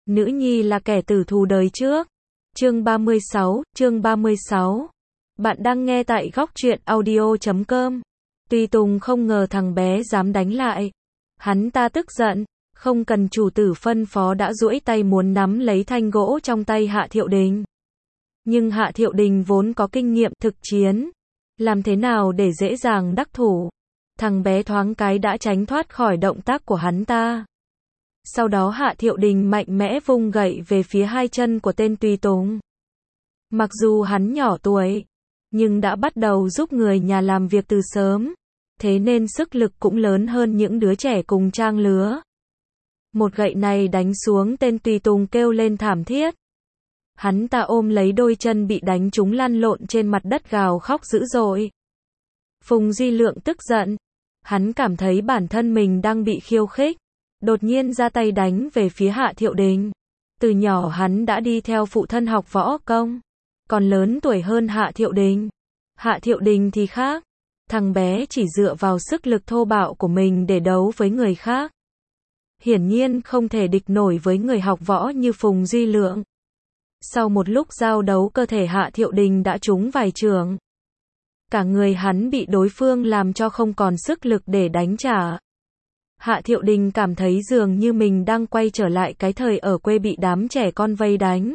Nữ nhi là kẻ tử thù đời trước. Chương 36. Bạn đang nghe tại góc truyện audio.com. Tùy Tùng không ngờ thằng bé dám đánh lại. Hắn ta tức giận, không cần chủ tử phân phó đã duỗi tay muốn nắm lấy thanh gỗ trong tay Hạ Thiệu Đình. Nhưng Hạ Thiệu Đình vốn có kinh nghiệm thực chiến, làm thế nào để dễ dàng đắc thủ. Thằng bé thoáng cái đã tránh thoát khỏi động tác của hắn ta. Sau đó Hạ Thiệu Đình mạnh mẽ vung gậy về phía hai chân của tên Tùy Tùng. Mặc dù hắn nhỏ tuổi, nhưng đã bắt đầu giúp người nhà làm việc từ sớm, thế nên sức lực cũng lớn hơn những đứa trẻ cùng trang lứa. Một gậy này đánh xuống, tên Tùy Tùng kêu lên thảm thiết. Hắn ta ôm lấy đôi chân bị đánh trúng lăn lộn trên mặt đất gào khóc dữ dội. Phùng Di Lượng tức giận, hắn cảm thấy bản thân mình đang bị khiêu khích, đột nhiên ra tay đánh về phía Hạ Thiệu Đình. Từ nhỏ hắn đã đi theo phụ thân học võ công, còn lớn tuổi hơn Hạ Thiệu Đình. Hạ Thiệu Đình thì khác, thằng bé chỉ dựa vào sức lực thô bạo của mình để đấu với người khác. Hiển nhiên không thể địch nổi với người học võ như Phùng Di Lượng. Sau một lúc giao đấu, cơ thể Hạ Thiệu Đình đã trúng vài chưởng. Cả người hắn bị đối phương làm cho không còn sức lực để đánh trả. Hạ Thiệu Đình cảm thấy dường như mình đang quay trở lại cái thời ở quê bị đám trẻ con vây đánh.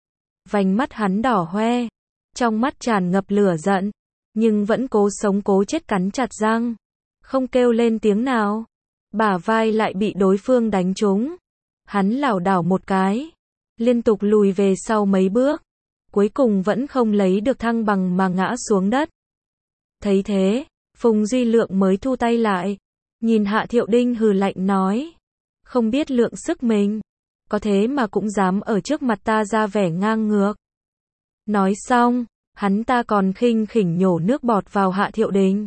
Vành mắt hắn đỏ hoe, trong mắt tràn ngập lửa giận, nhưng vẫn cố sống cố chết cắn chặt răng, không kêu lên tiếng nào. Bả vai lại bị đối phương đánh trúng. Hắn lảo đảo một cái, liên tục lùi về sau mấy bước, cuối cùng vẫn không lấy được thăng bằng mà ngã xuống đất. Thấy thế, Phùng Di Lượng mới thu tay lại, nhìn Hạ Thiệu Đình hừ lạnh nói: không biết lượng sức mình, có thế mà cũng dám ở trước mặt ta ra vẻ ngang ngược. Nói xong, hắn ta còn khinh khỉnh nhổ nước bọt vào Hạ Thiệu Đình.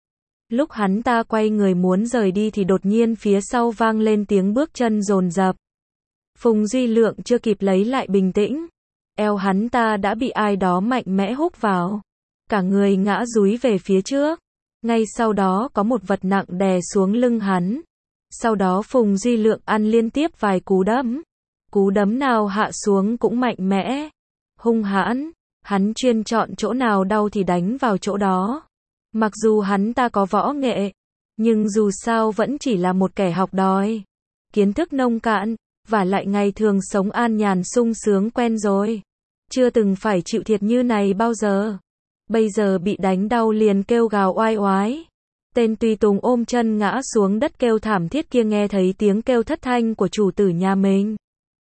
Lúc hắn ta quay người muốn rời đi thì đột nhiên phía sau vang lên tiếng bước chân dồn dập. Phùng Di Lượng chưa kịp lấy lại bình tĩnh, eo hắn ta đã bị ai đó mạnh mẽ húc vào, cả người ngã dúi về phía trước. Ngay sau đó có một vật nặng đè xuống lưng hắn. Sau đó Phùng Di Lượng ăn liên tiếp vài cú đấm. Cú đấm nào hạ xuống cũng mạnh mẽ, hung hãn, hắn chuyên chọn chỗ nào đau thì đánh vào chỗ đó. Mặc dù hắn ta có võ nghệ, nhưng dù sao vẫn chỉ là một kẻ học đòi, kiến thức nông cạn, và lại ngày thường sống an nhàn sung sướng quen rồi, chưa từng phải chịu thiệt như này bao giờ. Bây giờ bị đánh đau liền kêu gào oai oái. Tên Tùy Tùng ôm chân ngã xuống đất kêu thảm thiết kia nghe thấy tiếng kêu thất thanh của chủ tử nhà mình.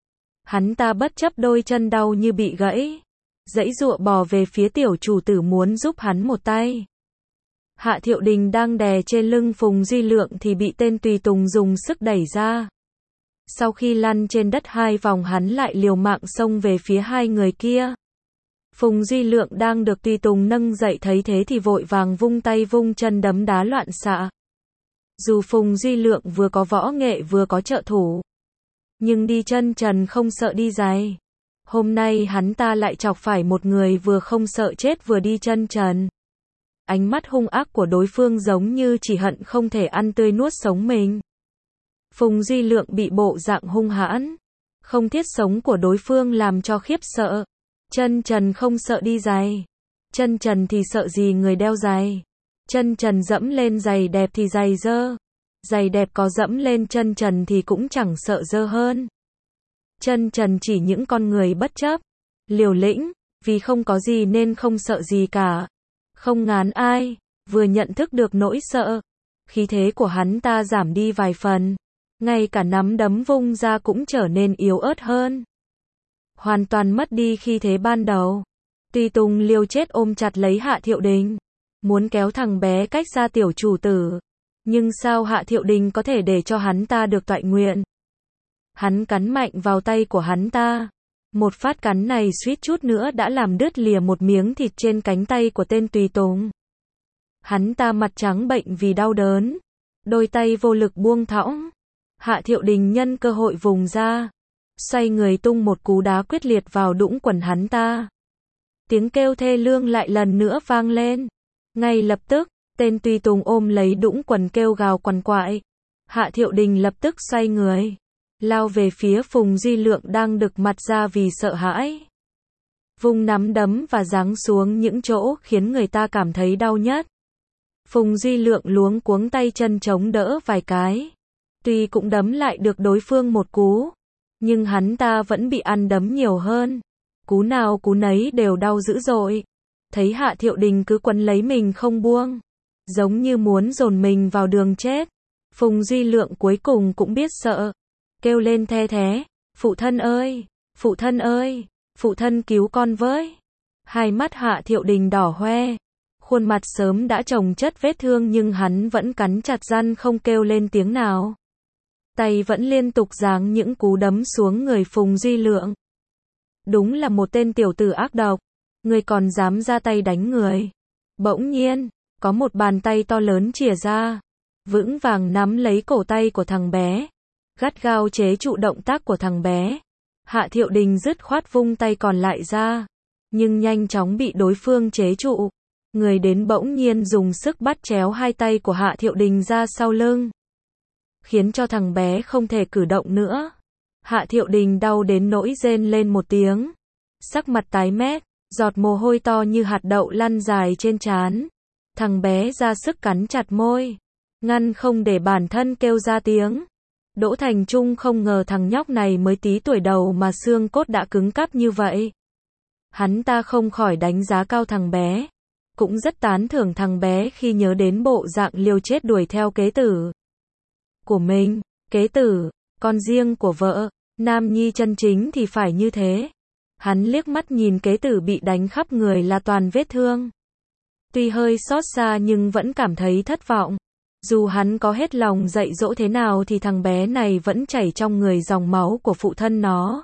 Hắn ta bất chấp đôi chân đau như bị gãy, giãy giụa bò về phía tiểu chủ tử muốn giúp hắn một tay. Hạ Thiệu Đình đang đè trên lưng Phùng Di Lượng thì bị tên Tùy Tùng dùng sức đẩy ra. Sau khi lăn trên đất hai vòng, hắn lại liều mạng xông về phía hai người kia. Phùng Di Lượng đang được Tùy Tùng nâng dậy thấy thế thì vội vàng vung tay vung chân đấm đá loạn xạ. Dù Phùng Di Lượng vừa có võ nghệ vừa có trợ thủ, nhưng đi chân trần không sợ đi giày. Hôm nay hắn ta lại chọc phải một người vừa không sợ chết vừa đi chân trần. Ánh mắt hung ác của đối phương giống như chỉ hận không thể ăn tươi nuốt sống mình. Phùng Di Lượng bị bộ dạng hung hãn, không thiết sống của đối phương làm cho khiếp sợ. Chân trần không sợ đi giày, chân trần thì sợ gì người đeo giày. Chân trần dẫm lên giày đẹp thì giày dơ, giày đẹp có dẫm lên chân trần thì cũng chẳng sợ dơ hơn. Chân trần chỉ những con người bất chấp, liều lĩnh, vì không có gì nên không sợ gì cả, không ngán ai. Vừa nhận thức được nỗi sợ, khí thế của hắn ta giảm đi vài phần, ngay cả nắm đấm vung ra cũng trở nên yếu ớt hơn, hoàn toàn mất đi khí thế ban đầu. Tùy Tùng liều chết ôm chặt lấy Hạ Thiệu Đình, muốn kéo thằng bé cách xa tiểu chủ tử. Nhưng sao Hạ Thiệu Đình có thể để cho hắn ta được toại nguyện? Hắn cắn mạnh vào tay của hắn ta. Một phát cắn này suýt chút nữa đã làm đứt lìa một miếng thịt trên cánh tay của tên Tùy Tùng. Hắn ta mặt trắng bệch vì đau đớn, đôi tay vô lực buông thõng. Hạ Thiệu Đình nhân cơ hội vùng ra, xoay người tung một cú đá quyết liệt vào đũng quần hắn ta. Tiếng kêu thê lương lại lần nữa vang lên. Ngay lập tức, tên Tùy Tùng ôm lấy đũng quần kêu gào quằn quại. Hạ Thiệu Đình lập tức xoay người, lao về phía Phùng Di Lượng đang đực mặt ra vì sợ hãi. Vung nắm đấm và giáng xuống những chỗ khiến người ta cảm thấy đau nhất. Phùng Di Lượng luống cuống tay chân chống đỡ vài cái. Tuy cũng đấm lại được đối phương một cú, nhưng hắn ta vẫn bị ăn đấm nhiều hơn. Cú nào cú nấy đều đau dữ dội. Thấy Hạ Thiệu Đình cứ quấn lấy mình không buông, giống như muốn dồn mình vào đường chết. Phùng Di Lượng cuối cùng cũng biết sợ, kêu lên the thé, phụ thân ơi, phụ thân ơi, phụ thân cứu con với. Hai mắt Hạ Thiệu Đình đỏ hoe, khuôn mặt sớm đã chồng chất vết thương nhưng hắn vẫn cắn chặt răng không kêu lên tiếng nào. Tay vẫn liên tục giáng những cú đấm xuống người Phùng Di Lượng. Đúng là một tên tiểu tử ác độc, người còn dám ra tay đánh người. Bỗng nhiên, có một bàn tay to lớn chìa ra, vững vàng nắm lấy cổ tay của thằng bé, gắt gao chế trụ động tác của thằng bé. Hạ Thiệu Đình dứt khoát vung tay còn lại ra, nhưng nhanh chóng bị đối phương chế trụ. Người đến bỗng nhiên dùng sức bắt chéo hai tay của Hạ Thiệu Đình ra sau lưng, khiến cho thằng bé không thể cử động nữa. Hạ Thiệu Đình đau đến nỗi rên lên một tiếng, sắc mặt tái mét, giọt mồ hôi to như hạt đậu lăn dài trên trán. Thằng bé ra sức cắn chặt môi, ngăn không để bản thân kêu ra tiếng. Đỗ Thành Trung không ngờ thằng nhóc này mới tí tuổi đầu mà xương cốt đã cứng cáp như vậy. Hắn ta không khỏi đánh giá cao thằng bé, cũng rất tán thưởng thằng bé khi nhớ đến bộ dạng liều chết đuổi theo kế tử của mình. Kế tử, con riêng của vợ, nam nhi chân chính thì phải như thế. Hắn liếc mắt nhìn kế tử bị đánh khắp người là toàn vết thương. Tuy hơi xót xa nhưng vẫn cảm thấy thất vọng. Dù hắn có hết lòng dạy dỗ thế nào thì thằng bé này vẫn chảy trong người dòng máu của phụ thân nó.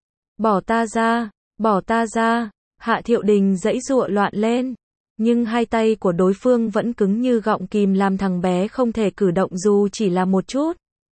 Bỏ ta ra, bỏ ta ra. Hạ Thiệu Đình giãy giụa loạn lên, nhưng hai tay của đối phương vẫn cứng như gọng kìm làm thằng bé không thể cử động dù chỉ là một chút.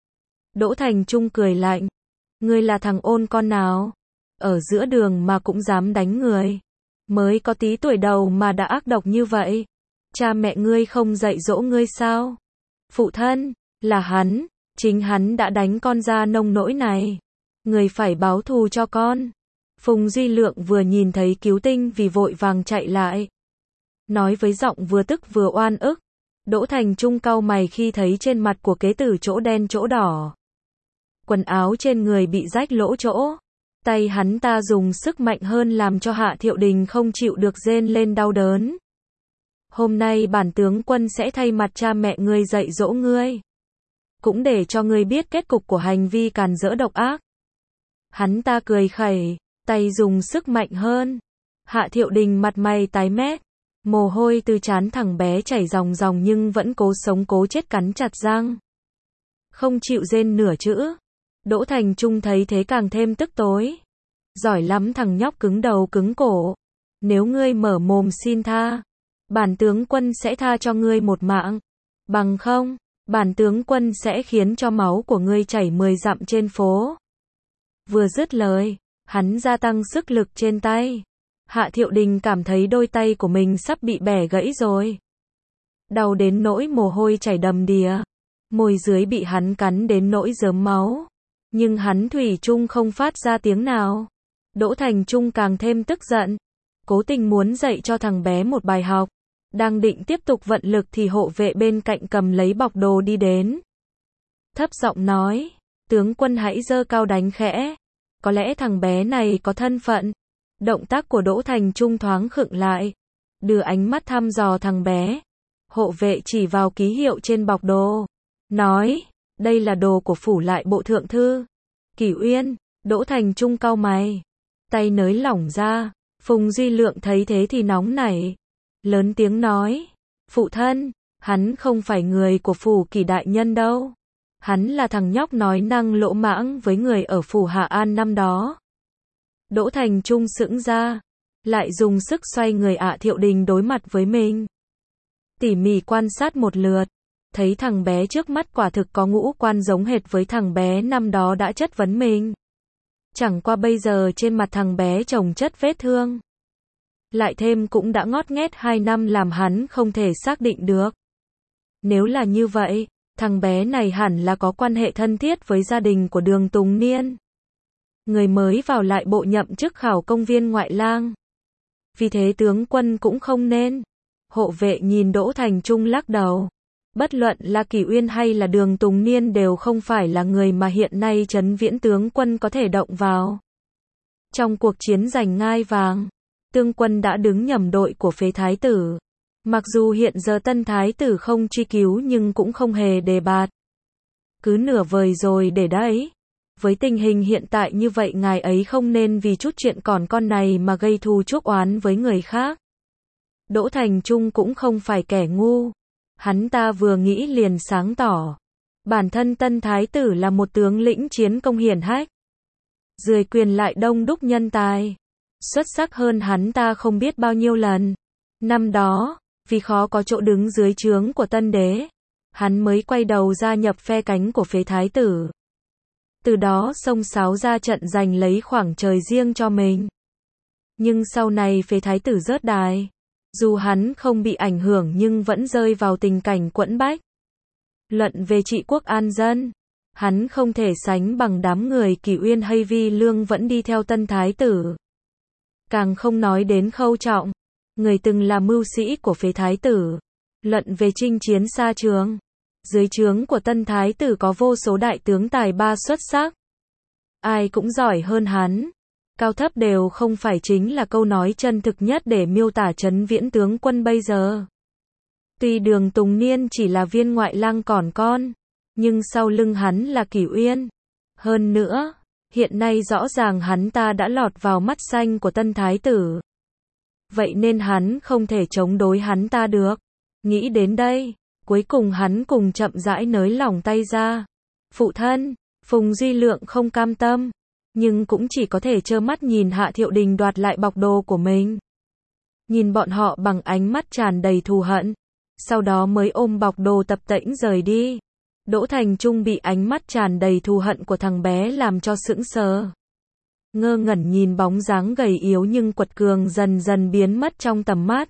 Đỗ Thành Trung cười lạnh, ngươi là thằng ôn con nào? Ở giữa đường mà cũng dám đánh người. Mới có tí tuổi đầu mà đã ác độc như vậy. Cha mẹ ngươi không dạy dỗ ngươi sao? Phụ thân, là hắn, chính hắn đã đánh con ra nông nỗi này. Người phải báo thù cho con. Phùng Di Lượng vừa nhìn thấy Cứu Tinh vì vội vàng chạy lại, nói với giọng vừa tức vừa oan ức. Đỗ Thành Trung cau mày khi thấy trên mặt của kế tử chỗ đen chỗ đỏ. Quần áo trên người bị rách lỗ chỗ. Tay hắn ta dùng sức mạnh hơn làm cho Hạ Thiệu Đình không chịu được rên lên đau đớn. Hôm nay bản tướng quân sẽ thay mặt cha mẹ ngươi dạy dỗ ngươi. Cũng để cho ngươi biết kết cục của hành vi càn rỡ độc ác. Hắn ta cười khẩy, tay dùng sức mạnh hơn. Hạ Thiệu Đình mặt mày tái mét, mồ hôi từ trán thằng bé chảy ròng ròng nhưng vẫn cố sống cố chết cắn chặt răng, không chịu rên nửa chữ. Đỗ Thành Trung thấy thế càng thêm tức tối. Giỏi lắm thằng nhóc cứng đầu cứng cổ. Nếu ngươi mở mồm xin tha, bản tướng quân sẽ tha cho ngươi một mạng. Bằng không, bản tướng quân sẽ khiến cho máu của ngươi chảy 10 dặm trên phố. Vừa dứt lời, hắn gia tăng sức lực trên tay. Hạ Thiệu Đình cảm thấy đôi tay của mình sắp bị bẻ gãy rồi. Đau đến nỗi mồ hôi chảy đầm đìa. Môi dưới bị hắn cắn đến nỗi rớm máu. Nhưng hắn thủy chung không phát ra tiếng nào. Đỗ Thành Trung càng thêm tức giận. Cố tình muốn dạy cho thằng bé một bài học. Đang định tiếp tục vận lực thì hộ vệ bên cạnh cầm lấy bọc đồ đi đến. Thấp giọng nói, tướng quân hãy giơ cao đánh khẽ. Có lẽ thằng bé này có thân phận. Động tác của Đỗ Thành Trung thoáng khựng lại. Đưa ánh mắt thăm dò thằng bé. Hộ vệ chỉ vào ký hiệu trên bọc đồ. Nói, đây là đồ của phủ lại bộ thượng thư Kỷ Uyên. Đỗ Thành Trung cau mày, tay nới lỏng ra. Phùng Di Lượng thấy thế thì nóng nảy, lớn tiếng nói, phụ thân, hắn không phải người của phủ Kỷ đại nhân đâu. Hắn là thằng nhóc nói năng lỗ mãng với người ở phủ Hạ An năm đó. Đỗ Thành Trung sững ra, lại dùng sức xoay người Hạ Thiệu Đình đối mặt với mình. Tỉ mỉ quan sát một lượt, thấy thằng bé trước mắt quả thực có ngũ quan giống hệt với thằng bé năm đó đã chất vấn mình. Chẳng qua bây giờ trên mặt thằng bé chồng chất vết thương. Lại thêm cũng đã ngót nghét 2 năm làm hắn không thể xác định được. Nếu là như vậy, Thằng bé này hẳn là có quan hệ thân thiết với gia đình của Đường Tùng Niên. Người mới vào lại bộ nhậm chức khảo công viên ngoại lang. Vì thế tướng quân cũng không nên. Hộ vệ nhìn Đỗ Thành Trung lắc đầu. Bất luận là Kỷ Uyên hay là Đường Tùng Niên đều không phải là người mà hiện nay Trấn Viễn tướng quân có thể động vào. Trong cuộc chiến giành ngai vàng, tướng quân đã đứng nhầm đội của phế thái tử. Mặc dù hiện giờ tân thái tử không truy cứu nhưng cũng không hề đề bạt. Cứ nửa vời rồi để đấy. Với tình hình hiện tại như vậy ngài ấy không nên vì chút chuyện còn con này mà gây thù chuốc oán với người khác. Đỗ Thành Trung cũng không phải kẻ ngu. Hắn ta vừa nghĩ liền sáng tỏ. Bản thân tân thái tử là một tướng lĩnh chiến công hiển hách. Dưới quyền lại đông đúc nhân tài. Xuất sắc hơn hắn ta không biết bao nhiêu lần. Năm đó, vì khó có chỗ đứng dưới trướng của tân đế, hắn mới quay đầu gia nhập phe cánh của phế thái tử. Từ đó xông xáo ra trận giành lấy khoảng trời riêng cho mình. Nhưng sau này phế thái tử rớt đài. Dù hắn không bị ảnh hưởng nhưng vẫn rơi vào tình cảnh quẫn bách. Luận về trị quốc an dân, hắn không thể sánh bằng đám người Kỷ Uyên hay Vi Lương vẫn đi theo tân thái tử. Càng không nói đến Khâu Trọng, người từng là mưu sĩ của phế thái tử. Luận về chinh chiến xa trường, dưới trướng của tân thái tử có vô số đại tướng tài ba xuất sắc. Ai cũng giỏi hơn hắn. Cao thấp đều không phải chính là câu nói chân thực nhất để miêu tả Trấn Viễn tướng quân bây giờ. Tuy Đường Tùng Niên chỉ là viên ngoại lang còn con, nhưng sau lưng hắn là Kỷ Uyên. Hơn nữa, hiện nay rõ ràng hắn ta đã lọt vào mắt xanh của tân thái tử. Vậy nên hắn không thể chống đối hắn ta được. Nghĩ đến đây, cuối cùng hắn cùng chậm rãi nới lỏng tay ra. Phụ thân, Phùng Duy Lượng không cam tâm, nhưng cũng chỉ có thể trơ mắt nhìn Hạ Thiệu Đình đoạt lại bọc đồ của mình. Nhìn bọn họ bằng ánh mắt tràn đầy thù hận, sau đó mới ôm bọc đồ tập tễnh rời đi. Đỗ Thành Trung bị ánh mắt tràn đầy thù hận của thằng bé làm cho sững sờ. Ngơ ngẩn nhìn bóng dáng gầy yếu nhưng quật cường dần dần biến mất trong tầm mắt.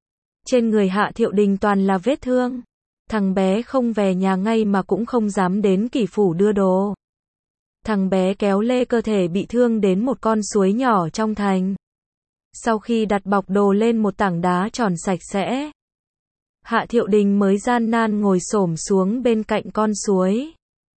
Trên người Hạ Thiệu Đình toàn là vết thương. Thằng bé không về nhà ngay mà cũng không dám đến Kỷ phủ đưa đồ. Thằng bé kéo lê cơ thể bị thương đến một con suối nhỏ trong thành. Sau khi đặt bọc đồ lên một tảng đá tròn sạch sẽ, Hạ Thiệu Đình mới gian nan ngồi xổm xuống bên cạnh con suối.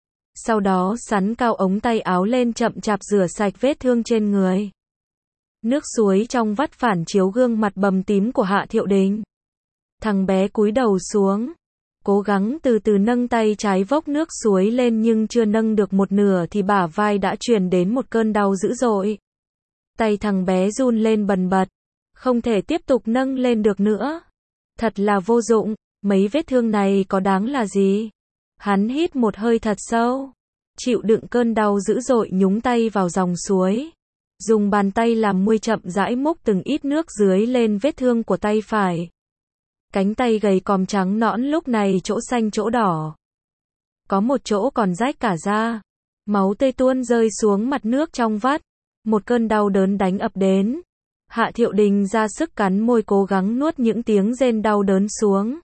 Sau đó sắn cao ống tay áo lên chậm chạp rửa sạch vết thương trên người. Nước suối trong vắt phản chiếu gương mặt bầm tím của Hạ Thiệu Đình. Thằng bé cúi đầu xuống, cố gắng từ từ nâng tay trái vốc nước suối lên nhưng chưa nâng được một nửa thì bả vai đã truyền đến một cơn đau dữ dội. Tay thằng bé run lên bần bật, không thể tiếp tục nâng lên được nữa. Thật là vô dụng, mấy vết thương này có đáng là gì? Hắn hít một hơi thật sâu, chịu đựng cơn đau dữ dội nhúng tay vào dòng suối. Dùng bàn tay làm muôi chậm rãi múc từng ít nước dưới lên vết thương của tay phải. Cánh tay gầy còm trắng nõn lúc này chỗ xanh chỗ đỏ. Có một chỗ còn rách cả da. Máu tươi tuôn rơi xuống mặt nước trong vắt. Một cơn đau đớn đánh ập đến. Hạ Thiệu Đình ra sức cắn môi cố gắng nuốt những tiếng rên đau đớn xuống.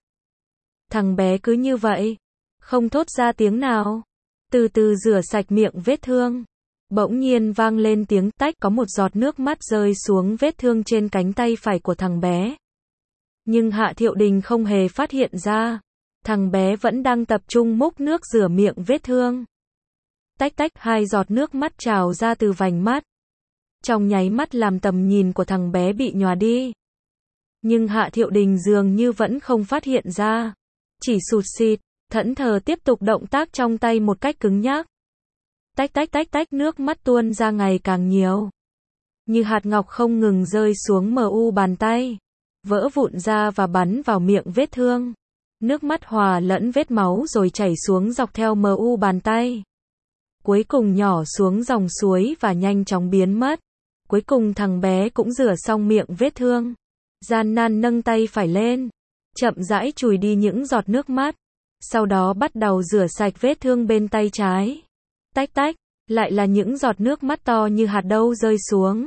Thằng bé cứ như vậy, không thốt ra tiếng nào. Từ từ rửa sạch miệng vết thương. Bỗng nhiên vang lên tiếng tách, có một giọt nước mắt rơi xuống vết thương trên cánh tay phải của thằng bé. Nhưng Hạ Thiệu Đình không hề phát hiện ra. Thằng bé vẫn đang tập trung múc nước rửa miệng vết thương. Tách tách, hai giọt nước mắt trào ra từ vành mắt. Trong nháy mắt làm tầm nhìn của thằng bé bị nhòa đi. Nhưng Hạ Thiệu Đình dường như vẫn không phát hiện ra. Chỉ sụt sịt, thẫn thờ tiếp tục động tác trong tay một cách cứng nhắc. Tách tách tách tách, nước mắt tuôn ra ngày càng nhiều. Như hạt ngọc không ngừng rơi xuống mu bàn tay. Vỡ vụn ra và bắn vào miệng vết thương. Nước mắt hòa lẫn vết máu rồi chảy xuống dọc theo mu bàn tay. Cuối cùng nhỏ xuống dòng suối và nhanh chóng biến mất. Cuối cùng thằng bé cũng rửa xong miệng vết thương. Gian nan nâng tay phải lên. Chậm rãi chùi đi những giọt nước mắt. Sau đó bắt đầu rửa sạch vết thương bên tay trái. Tách tách, lại là những giọt nước mắt to như hạt đậu rơi xuống.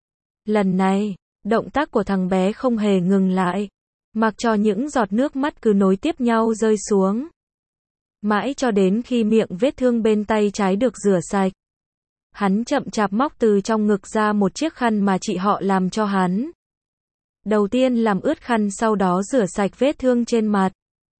Lần này, động tác của thằng bé không hề ngừng lại. Mặc cho những giọt nước mắt cứ nối tiếp nhau rơi xuống. Mãi cho đến khi miệng vết thương bên tay trái được rửa sạch. Hắn chậm chạp móc từ trong ngực ra một chiếc khăn mà chị họ làm cho hắn. Đầu tiên làm ướt khăn, sau đó rửa sạch vết thương trên mặt.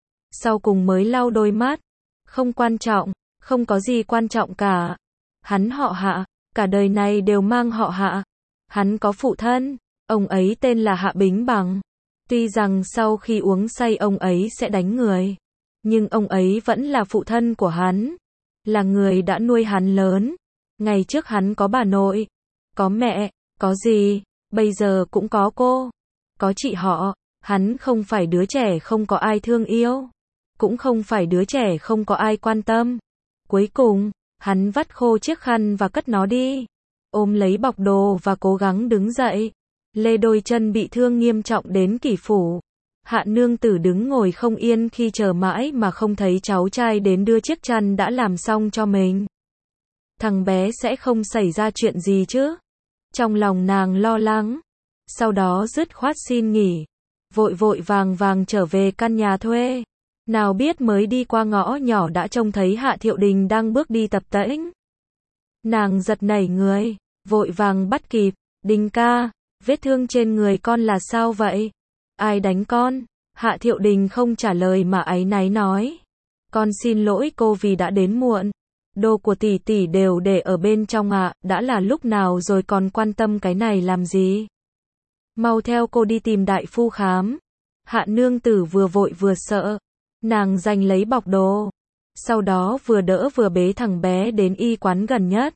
Sau cùng mới lau đôi mắt. Không quan trọng, không có gì quan trọng cả. Hắn họ Hạ, cả đời này đều mang họ Hạ. Hắn có phụ thân, ông ấy tên là Hạ Bính Bằng. Tuy rằng sau khi uống say ông ấy sẽ đánh người, nhưng ông ấy vẫn là phụ thân của hắn, là người đã nuôi hắn lớn. Ngày trước hắn có bà nội, có mẹ, có dì, bây giờ cũng có cô, có chị họ. Hắn không phải đứa trẻ không có ai thương yêu, cũng không phải đứa trẻ không có ai quan tâm. Cuối cùng, hắn vắt khô chiếc khăn và cất nó đi, ôm lấy bọc đồ và cố gắng đứng dậy. Lê đôi chân bị thương nghiêm trọng đến kỷ phủ. Hạ nương tử đứng ngồi không yên khi chờ mãi mà không thấy cháu trai đến đưa chiếc chăn đã làm xong cho mình. Thằng bé sẽ không xảy ra chuyện gì chứ? Trong lòng nàng lo lắng. Sau đó dứt khoát xin nghỉ, vội vội vàng vàng trở về căn nhà thuê. Nào biết mới đi qua ngõ nhỏ đã trông thấy Hạ Thiệu Đình đang bước đi tập tễnh. Nàng giật nảy người, vội vàng bắt kịp. Đình ca, vết thương trên người con là sao vậy? Ai đánh con? Hạ Thiệu Đình không trả lời mà áy náy nói. Con xin lỗi cô vì đã đến muộn. Đồ của tỷ tỷ đều để ở bên trong ạ, đã là lúc nào rồi còn quan tâm cái này làm gì? Mau theo cô đi tìm đại phu khám. Hạ nương tử vừa vội vừa sợ. Nàng giành lấy bọc đồ. Sau đó vừa đỡ vừa bế thằng bé đến y quán gần nhất.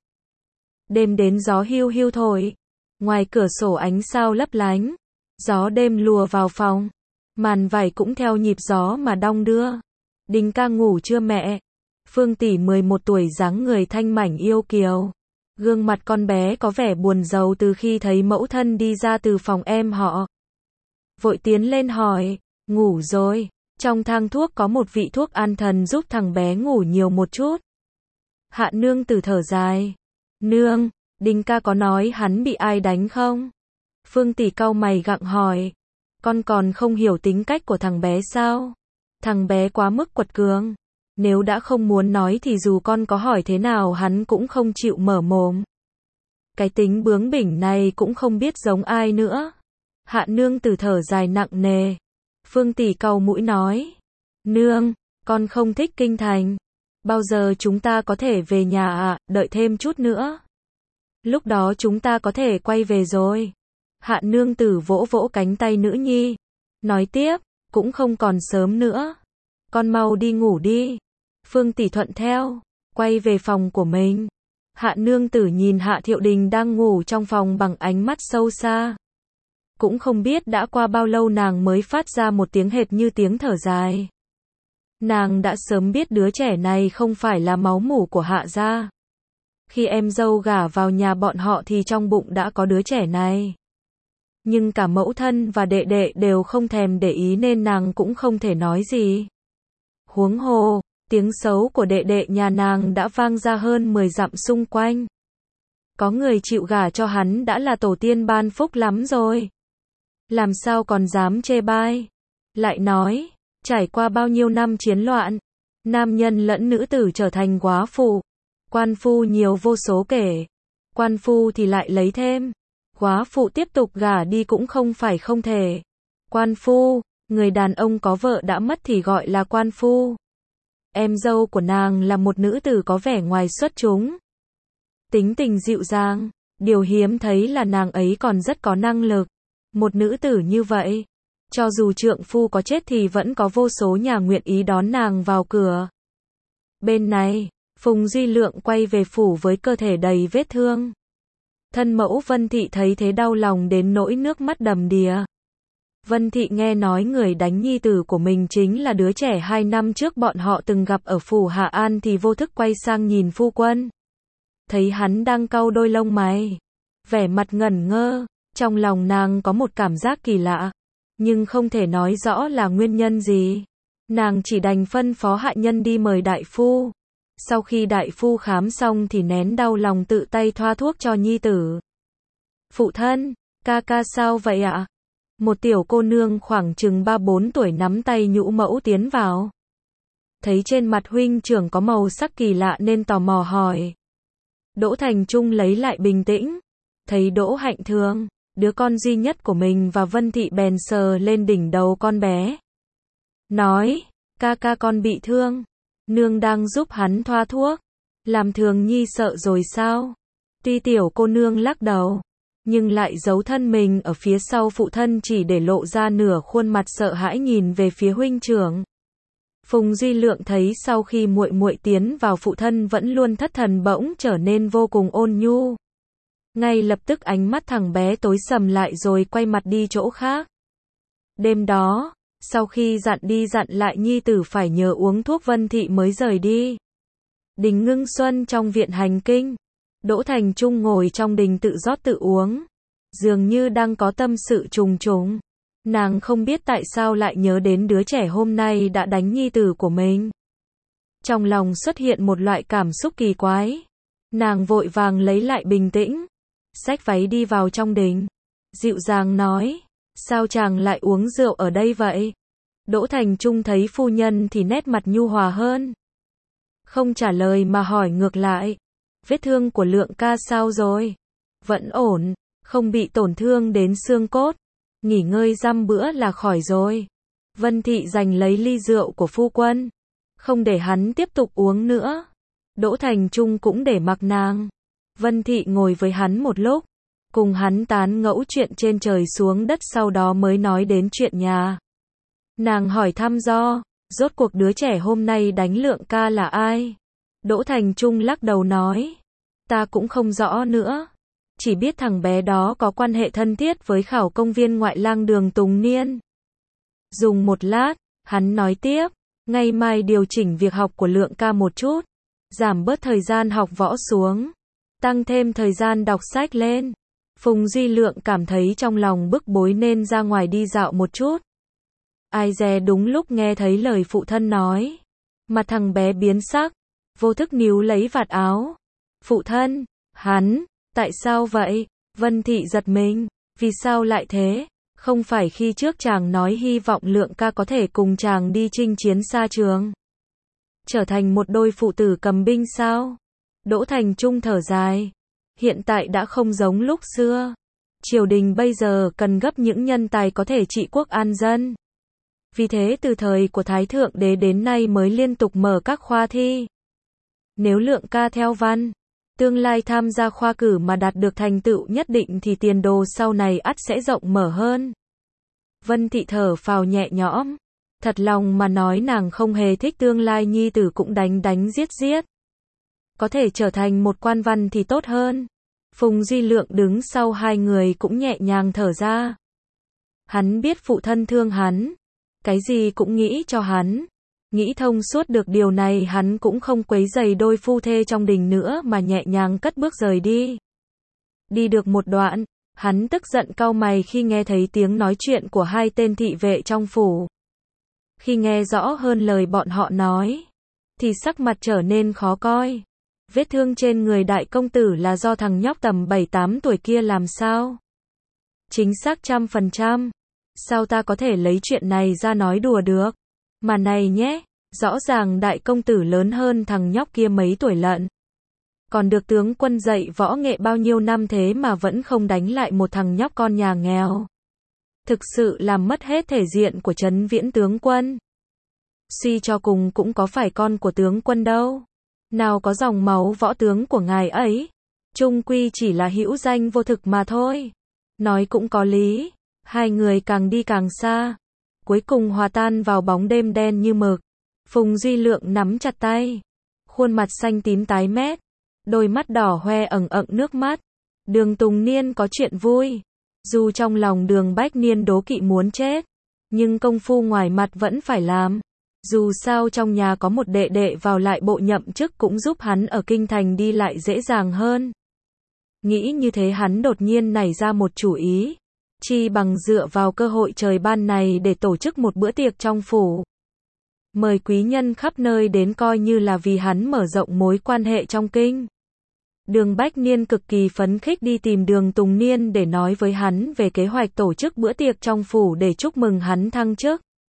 Đêm đến gió hiu hiu thổi. Ngoài cửa sổ ánh sao lấp lánh. Gió đêm lùa vào phòng. Màn vải cũng theo nhịp gió mà đong đưa. Đình ca ngủ chưa mẹ? Phương tỷ 11 tuổi dáng người thanh mảnh yêu kiều. Gương mặt con bé có vẻ buồn rầu từ khi thấy mẫu thân đi ra từ phòng em họ. Vội tiến lên hỏi, ngủ rồi. Trong thang thuốc có một vị thuốc an thần giúp thằng bé ngủ nhiều một chút. Hạ nương tử thở dài. Nương, Đình ca có nói hắn bị ai đánh không? Phương tỷ cau mày gặng hỏi. Con còn không hiểu tính cách của thằng bé sao? Thằng bé quá mức quật cường. Nếu đã không muốn nói thì dù con có hỏi thế nào hắn cũng không chịu mở mồm. Cái tính bướng bỉnh này cũng không biết giống ai nữa. Hạ nương tử thở dài nặng nề. Phương tỷ cau mũi nói. Nương, con không thích kinh thành. Bao giờ chúng ta có thể về nhà ạ? Đợi thêm chút nữa. Lúc đó chúng ta có thể quay về rồi. Hạ nương tử vỗ vỗ cánh tay nữ nhi. Nói tiếp, cũng không còn sớm nữa. Con mau đi ngủ đi. Phương tỷ thuận theo, quay về phòng của mình. Hạ nương tử nhìn Hạ Thiệu Đình đang ngủ trong phòng bằng ánh mắt sâu xa. Cũng không biết đã qua bao lâu nàng mới phát ra một tiếng hệt như tiếng thở dài. Nàng đã sớm biết đứa trẻ này không phải là máu mủ của Hạ gia. Khi em dâu gả vào nhà bọn họ thì trong bụng đã có đứa trẻ này. Nhưng cả mẫu thân và đệ đệ đều không thèm để ý nên nàng cũng không thể nói gì. Huống hồ, tiếng xấu của đệ đệ nhà nàng đã vang ra hơn 10 dặm xung quanh. Có người chịu gả cho hắn đã là tổ tiên ban phúc lắm rồi. Làm sao còn dám chê bai? Lại nói, trải qua bao nhiêu năm chiến loạn, nam nhân lẫn nữ tử trở thành góa phụ. Quan phu nhiều vô số kể. Quan phu thì lại lấy thêm. Góa phụ tiếp tục gả đi cũng không phải không thể. Quan phu, người đàn ông có vợ đã mất thì gọi là quan phu. Em dâu của nàng là một nữ tử có vẻ ngoài xuất chúng. Tính tình dịu dàng, điều hiếm thấy là nàng ấy còn rất có năng lực. Một nữ tử như vậy, cho dù trượng phu có chết thì vẫn có vô số nhà nguyện ý đón nàng vào cửa. Bên này, Phùng Duy Lượng quay về phủ với cơ thể đầy vết thương. Thân mẫu Vân Thị thấy thế đau lòng đến nỗi nước mắt đầm đìa. Vân Thị nghe nói người đánh nhi tử của mình chính là đứa trẻ 2 năm trước bọn họ từng gặp ở phủ Hạ An thì vô thức quay sang nhìn phu quân. Thấy hắn đang cau đôi lông mày, vẻ mặt ngẩn ngơ, trong lòng nàng có một cảm giác kỳ lạ, nhưng không thể nói rõ là nguyên nhân gì. Nàng chỉ đành phân phó hạ nhân đi mời đại phu. Sau khi đại phu khám xong thì nén đau lòng tự tay thoa thuốc cho nhi tử. Phụ thân, ca ca sao vậy ạ? Một tiểu cô nương khoảng chừng 3-4 tuổi nắm tay nhũ mẫu tiến vào. thấy trên mặt huynh trưởng có màu sắc kỳ lạ nên tò mò hỏi. Đỗ Thành Trung lấy lại bình tĩnh, thấy Đỗ Hạnh thương đứa con duy nhất của mình và Vân Thị bèn sờ lên đỉnh đầu con bé. Nói, ca ca con bị thương, nương đang giúp hắn thoa thuốc, làm Thường Nhi sợ rồi sao? Tuy tiểu cô nương lắc đầu, nhưng lại giấu thân mình ở phía sau phụ thân chỉ để lộ ra nửa khuôn mặt sợ hãi nhìn về phía huynh trưởng. Phùng Duy Lượng thấy sau khi muội muội tiến vào phụ thân vẫn luôn thất thần bỗng trở nên vô cùng ôn nhu. Ngay lập tức ánh mắt thằng bé tối sầm lại rồi quay mặt đi chỗ khác. Đêm đó, sau khi dặn đi dặn lại nhi tử phải nhờ uống thuốc Vân Thị mới rời đi. Đình Ngưng Xuân trong viện hành kinh. Đỗ Thành Trung ngồi trong đình tự rót tự uống. Dường như đang có tâm sự trùng trùng. Nàng không biết tại sao lại nhớ đến đứa trẻ hôm nay đã đánh nhi tử của mình. Trong lòng xuất hiện một loại cảm xúc kỳ quái. Nàng vội vàng lấy lại bình tĩnh. Xách váy đi vào trong đình. Dịu dàng nói. Sao chàng lại uống rượu ở đây vậy? Đỗ Thành Trung thấy phu nhân thì nét mặt nhu hòa hơn. Không trả lời mà hỏi ngược lại. Vết thương của Lượng ca sao rồi? Vẫn ổn, không bị tổn thương đến xương cốt. Nghỉ ngơi dăm bữa là khỏi rồi. Vân Thị giành lấy ly rượu của phu quân. Không để hắn tiếp tục uống nữa. Đỗ Thành Trung cũng để mặc nàng. Vân Thị ngồi với hắn một lúc. Cùng hắn tán ngẫu chuyện trên trời xuống đất sau đó mới nói đến chuyện nhà. Nàng hỏi thăm do, rốt cuộc đứa trẻ hôm nay đánh Lượng ca là ai? Đỗ Thành Trung lắc đầu nói. Ta cũng không rõ nữa. Chỉ biết thằng bé đó có quan hệ thân thiết với khảo công viên ngoại lang Đường Tùng Niên. Dùng một lát, hắn nói tiếp. Ngày mai điều chỉnh việc học của Lượng ca một chút. Giảm bớt thời gian học võ xuống. Tăng thêm thời gian đọc sách lên. Phùng Duy Lượng cảm thấy trong lòng bức bối nên ra ngoài đi dạo một chút. Ai dè đúng lúc nghe thấy lời phụ thân nói. Mặt thằng bé biến sắc. Vô thức níu lấy vạt áo. Phụ thân, hắn, tại sao vậy? Vân Thị giật mình. Vì sao lại thế? Không phải khi trước chàng nói hy vọng Lượng ca có thể cùng chàng đi chinh chiến xa trường. Trở thành một đôi phụ tử cầm binh sao? Đỗ Thành Trung thở dài. Hiện tại đã không giống lúc xưa. Triều đình bây giờ cần gấp những nhân tài có thể trị quốc an dân. Vì thế từ thời của Thái Thượng Đế đến nay mới liên tục mở các khoa thi. Nếu Lượng ca theo văn, tương lai tham gia khoa cử mà đạt được thành tựu nhất định thì tiền đồ sau này ắt sẽ rộng mở hơn. Vân Thị thở phào nhẹ nhõm. Thật lòng mà nói nàng không hề thích tương lai nhi tử cũng đánh giết. Có thể trở thành một quan văn thì tốt hơn. Phùng Duy Lượng đứng sau hai người cũng nhẹ nhàng thở ra. Hắn biết phụ thân thương hắn. Cái gì cũng nghĩ cho hắn. Nghĩ thông suốt được điều này hắn cũng không quấy rầy đôi phu thê trong đình nữa mà nhẹ nhàng cất bước rời đi. Đi được một đoạn, hắn tức giận cau mày khi nghe thấy tiếng nói chuyện của hai tên thị vệ trong phủ. Khi nghe rõ hơn lời bọn họ nói, thì sắc mặt trở nên khó coi. Vết thương trên người đại công tử là do thằng nhóc tầm 7-8 tuổi kia làm sao? Chính xác 100%. Sao ta có thể lấy chuyện này ra nói đùa được? Mà này nhé, rõ ràng đại công tử lớn hơn thằng nhóc kia mấy tuổi lận. Còn được tướng quân dạy võ nghệ bao nhiêu năm thế mà vẫn không đánh lại một thằng nhóc con nhà nghèo. Thực sự làm mất hết thể diện của Trấn Viễn tướng quân. Suy cho cùng cũng có phải con của tướng quân đâu. Nào có dòng máu võ tướng của ngài ấy. Chung quy chỉ là hữu danh vô thực mà thôi. Nói cũng có lý. Hai người càng đi càng xa. Cuối cùng hòa tan vào bóng đêm đen như mực. Phùng Duy Lượng nắm chặt tay. Khuôn mặt xanh tím tái mét. Đôi mắt đỏ hoe ẩn ẩn nước mắt. Đường Tùng Niên có chuyện vui. Dù trong lòng Đường Bách Niên đố kỵ muốn chết. Nhưng công phu ngoài mặt vẫn phải làm. Dù sao trong nhà có một đệ đệ vào lại bộ nhậm chức cũng giúp hắn ở kinh thành đi lại dễ dàng hơn. Nghĩ như thế hắn đột nhiên nảy ra một chủ ý. Chi bằng dựa vào cơ hội trời ban này để tổ chức một bữa tiệc trong phủ. Mời quý nhân khắp nơi đến coi như là vì hắn mở rộng mối quan hệ trong kinh. Đường Bách Niên cực kỳ phấn khích đi tìm Đường Tùng Niên để nói với hắn về kế hoạch tổ chức bữa tiệc trong phủ để chúc mừng hắn thăng chức.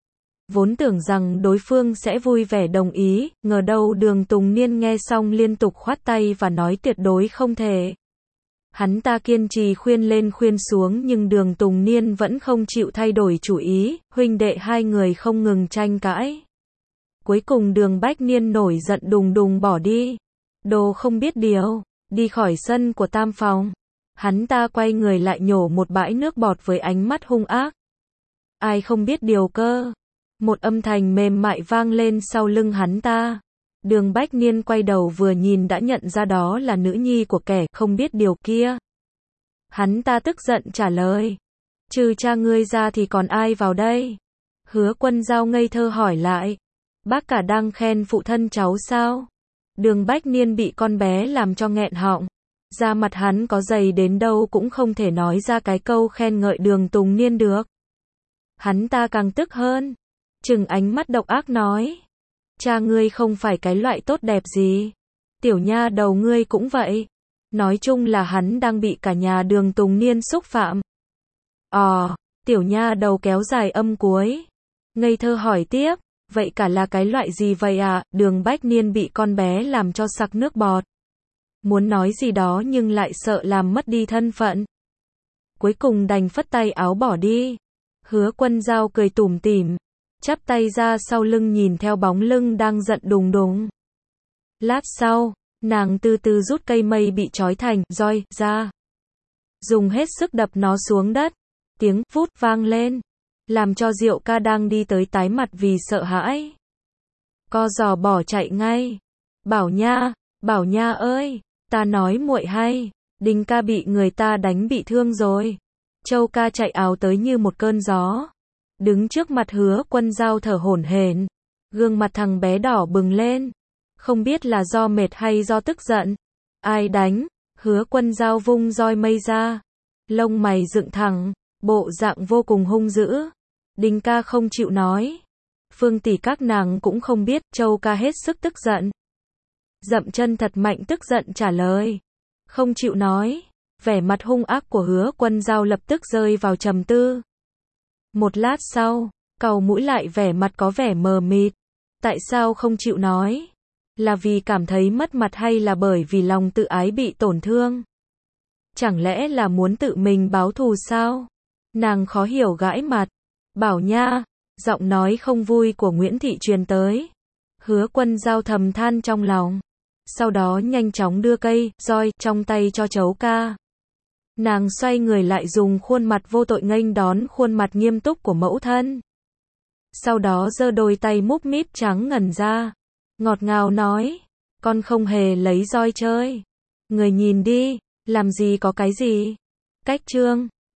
Vốn tưởng rằng đối phương sẽ vui vẻ đồng ý, ngờ đâu Đường Tùng Niên nghe xong liên tục khoát tay và nói tuyệt đối không thể. Hắn ta kiên trì khuyên lên khuyên xuống nhưng Đường Tùng Niên vẫn không chịu thay đổi chủ ý, huynh đệ hai người không ngừng tranh cãi. Cuối cùng Đường Bách Niên nổi giận đùng đùng bỏ đi. Đồ không biết điều, đi khỏi sân của Tam Phòng. Hắn ta quay người lại nhổ một bãi nước bọt với ánh mắt hung ác. Ai không biết điều cơ? Một âm thanh mềm mại vang lên sau lưng hắn ta. Đường Bách Niên quay đầu vừa nhìn đã nhận ra đó là nữ nhi của kẻ không biết điều kia. Hắn ta tức giận trả lời. Trừ cha ngươi ra thì còn ai vào đây? Hứa Quân Dao ngây thơ hỏi lại. Bác cả đang khen phụ thân cháu sao? Đường Bách Niên bị con bé làm cho nghẹn họng. Da mặt hắn có dày đến đâu cũng không thể nói ra cái câu khen ngợi Đường Tùng Niên được. Hắn ta càng tức hơn. Trừng ánh mắt độc ác nói. Cha ngươi không phải cái loại tốt đẹp gì. Tiểu nha đầu ngươi cũng vậy. Nói chung là hắn đang bị cả nhà Đường Tùng Niên xúc phạm. Tiểu nha đầu kéo dài âm cuối. Ngây thơ hỏi tiếp. Vậy cả là cái loại gì vậy ạ? Đường Bách Niên bị con bé làm cho sặc nước bọt. Muốn nói gì đó nhưng lại sợ làm mất đi thân phận. Cuối cùng đành phất tay áo bỏ đi. Hứa Quân Dao cười tủm tỉm, chắp tay ra sau lưng nhìn theo bóng lưng đang giận đùng đùng. Lát sau, nàng từ từ rút cây mây bị trói thành roi ra. Dùng hết sức đập nó xuống đất. Tiếng vút vang lên. Làm cho Diệu Ca đang đi tới tái mặt vì sợ hãi. Co giò bỏ chạy ngay. Bảo Nha ơi, ta nói muội hay, Đình ca bị người ta đánh bị thương rồi. Châu Ca chạy ào tới như một cơn gió. Đứng trước mặt Hứa Quân Dao thở hổn hển. Gương mặt thằng bé đỏ bừng lên. Không biết là do mệt hay do tức giận. Ai đánh? Hứa Quân Dao vung roi mây ra. Lông mày dựng thẳng, bộ dạng vô cùng hung dữ. Đình ca không chịu nói. Phương tỷ các nàng cũng không biết. Châu Ca hết sức tức giận. Dậm chân thật mạnh tức giận trả lời. Không chịu nói. Vẻ mặt hung ác của Hứa Quân Dao lập tức rơi vào trầm tư. Một lát sau, cau mũi lại vẻ mặt có vẻ mờ mịt. Tại sao không chịu nói? Là vì cảm thấy mất mặt hay là bởi vì lòng tự ái bị tổn thương? Chẳng lẽ là muốn tự mình báo thù sao? Nàng khó hiểu gãi mặt. Bảo Nha, giọng nói không vui của Nguyễn Thị truyền tới. Hứa Quân Dao thầm than trong lòng. Sau đó nhanh chóng đưa cây roi trong tay cho Châu Ca. Nàng xoay người lại dùng khuôn mặt vô tội nghênh đón khuôn mặt nghiêm túc của mẫu thân. Sau đó giơ đôi tay múp míp trắng ngần ra. Ngọt ngào nói. Con không hề lấy roi chơi. Người nhìn đi, làm gì có cái gì. Cách chương